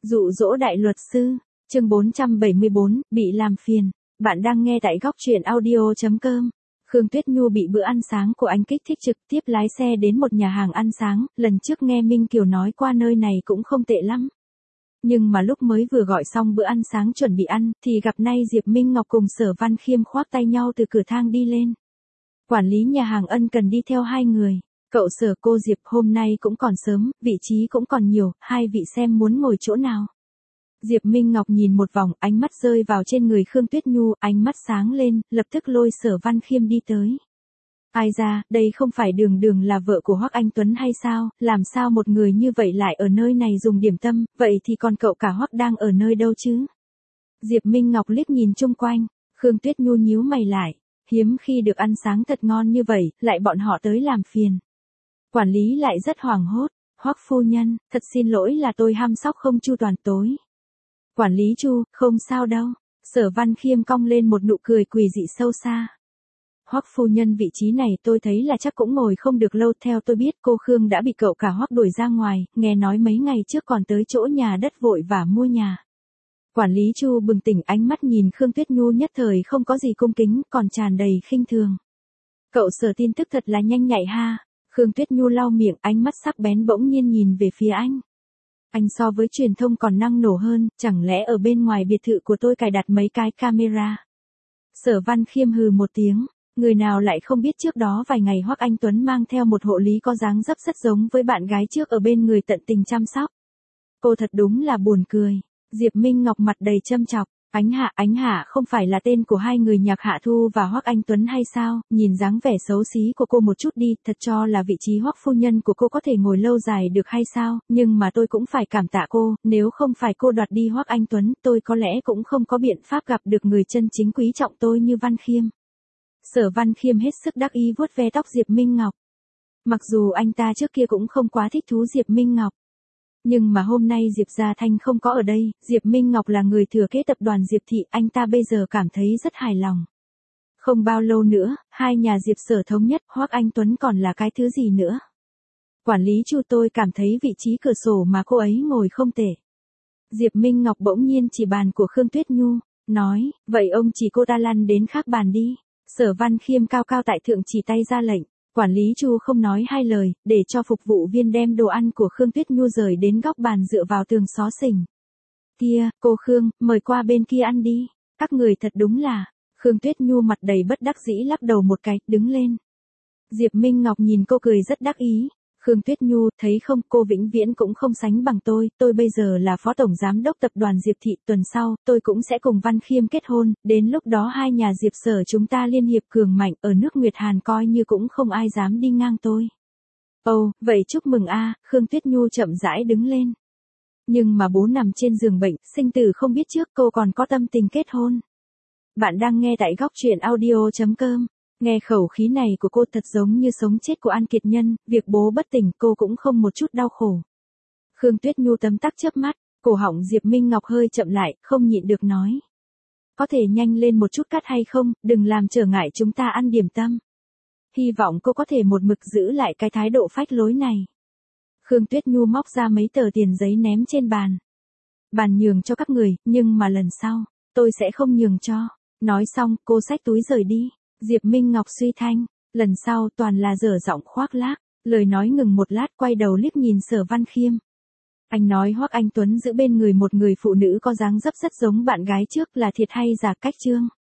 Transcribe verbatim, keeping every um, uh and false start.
Dụ dỗ đại luật sư, chương bốn trăm bảy mươi bốn, bị làm phiền. Bạn đang nghe tại góc truyện audio chấm com. Khương Tuyết Nhu bị bữa ăn sáng của anh kích thích trực tiếp lái xe đến một nhà hàng ăn sáng, lần trước nghe Minh Kiều nói qua nơi này cũng không tệ lắm. Nhưng mà lúc mới vừa gọi xong bữa ăn sáng chuẩn bị ăn, thì gặp nay Diệp Minh Ngọc cùng Sở Văn Khiêm khoác tay nhau từ cửa thang đi lên. Quản lý nhà hàng ân cần đi theo hai người. Cậu Sở cô Diệp hôm nay cũng còn sớm, vị trí cũng còn nhiều, hai vị xem muốn ngồi chỗ nào. Diệp Minh Ngọc nhìn một vòng, ánh mắt rơi vào trên người Khương Tuyết Nhu, ánh mắt sáng lên, lập tức lôi Sở Văn Khiêm đi tới. Ai ra, đây không phải Đường Đường là vợ của Hoắc Anh Tuấn hay sao, làm sao một người như vậy lại ở nơi này dùng điểm tâm, vậy thì còn cậu cả Hoắc đang ở nơi đâu chứ? Diệp Minh Ngọc liếc nhìn chung quanh, Khương Tuyết Nhu nhíu mày lại, hiếm khi được ăn sáng thật ngon như vậy, lại bọn họ tới làm phiền. Quản lý lại rất hoảng hốt, Hoắc phu nhân, thật xin lỗi là tôi hăm sóc không chu toàn tối. Quản lý Chu, không sao đâu. Sở Văn Khiêm cong lên một nụ cười quỷ dị sâu xa. Hoắc phu nhân vị trí này tôi thấy là chắc cũng ngồi không được lâu, theo tôi biết cô Khương đã bị cậu cả Hoắc đuổi ra ngoài, nghe nói mấy ngày trước còn tới chỗ nhà đất vội và mua nhà. Quản lý Chu bừng tỉnh, ánh mắt nhìn Khương Tuyết Nhu nhất thời không có gì cung kính, còn tràn đầy khinh thường. Cậu Sở tin tức thật là nhanh nhạy ha. Khương Tuyết Nhu lau miệng, ánh mắt sắc bén bỗng nhiên nhìn về phía anh. Anh so với truyền thông còn năng nổ hơn, chẳng lẽ ở bên ngoài biệt thự của tôi cài đặt mấy cái camera? Sở Văn Khiêm hừ một tiếng, người nào lại không biết trước đó vài ngày Hoắc Anh Tuấn mang theo một hộ lý có dáng dấp rất giống với bạn gái trước ở bên người tận tình chăm sóc. Cô thật đúng là buồn cười. Diệp Minh Ngọc mặt đầy châm chọc. Ánh Hạ, Ánh Hạ không phải là tên của hai người Nhạc Hạ Thu và Hoắc Anh Tuấn hay sao? Nhìn dáng vẻ xấu xí của cô một chút đi, thật cho là vị trí Hoắc phu nhân của cô có thể ngồi lâu dài được hay sao? Nhưng mà tôi cũng phải cảm tạ cô, nếu không phải cô đoạt đi Hoắc Anh Tuấn, tôi có lẽ cũng không có biện pháp gặp được người chân chính quý trọng tôi như Văn Khiêm. Sở Văn Khiêm hết sức đắc ý vuốt ve tóc Diệp Minh Ngọc. Mặc dù anh ta trước kia cũng không quá thích thú Diệp Minh Ngọc. Nhưng mà hôm nay Diệp Gia Thanh không có ở đây, Diệp Minh Ngọc là người thừa kế tập đoàn Diệp Thị, anh ta bây giờ cảm thấy rất hài lòng. Không bao lâu nữa, hai nhà Diệp Sở thống nhất, Hoắc Anh Tuấn còn là cái thứ gì nữa? Quản lý Chu, tôi cảm thấy vị trí cửa sổ mà cô ấy ngồi không tệ. Diệp Minh Ngọc bỗng nhiên chỉ bàn của Khương Tuyết Nhu, nói, vậy ông chỉ cô ta lăn đến khác bàn đi. Sở Văn Khiêm cao cao tại thượng chỉ tay ra lệnh. Quản lý Chu không nói hai lời, để cho phục vụ viên đem đồ ăn của Khương Tuyết Nhu rời đến góc bàn dựa vào tường xó xỉnh. Kia, cô Khương, mời qua bên kia ăn đi. Các người thật đúng là. Khương Tuyết Nhu mặt đầy bất đắc dĩ lắc đầu một cái, đứng lên. Diệp Minh Ngọc nhìn cô cười rất đắc ý. Khương Tuyết Nhu, thấy không, cô vĩnh viễn cũng không sánh bằng tôi, tôi bây giờ là phó tổng giám đốc tập đoàn Diệp Thị, tuần sau, tôi cũng sẽ cùng Văn Khiêm kết hôn, đến lúc đó hai nhà Diệp Sở chúng ta liên hiệp cường mạnh, ở nước Nguyệt Hàn coi như cũng không ai dám đi ngang tôi. Ồ, oh, vậy chúc mừng a. Khương Tuyết Nhu chậm rãi đứng lên. Nhưng mà bố nằm trên giường bệnh, sinh tử không biết trước, cô còn có tâm tình kết hôn. Bạn đang nghe tại góc truyện audio chấm com. Nghe khẩu khí này của cô thật giống như sống chết của An Kiệt Nhân, việc bố bất tỉnh cô cũng không một chút đau khổ. Khương Tuyết Nhu tấm tắc chớp mắt, cổ họng Diệp Minh Ngọc hơi chậm lại, không nhịn được nói. Có thể nhanh lên một chút cắt hay không, đừng làm trở ngại chúng ta ăn điểm tâm. Hy vọng cô có thể một mực giữ lại cái thái độ phách lối này. Khương Tuyết Nhu móc ra mấy tờ tiền giấy ném trên bàn. Bàn nhường cho các người, nhưng mà lần sau, tôi sẽ không nhường cho. Nói xong, cô xách túi rời đi. Diệp Minh Ngọc suy thanh, lần sau toàn là dở giọng khoác lác, lời nói ngừng một lát quay đầu liếc nhìn Sở Văn Khiêm. Anh nói Hoắc Anh Tuấn giữ bên người một người phụ nữ có dáng dấp rất giống bạn gái trước là thiệt hay giả cách chương?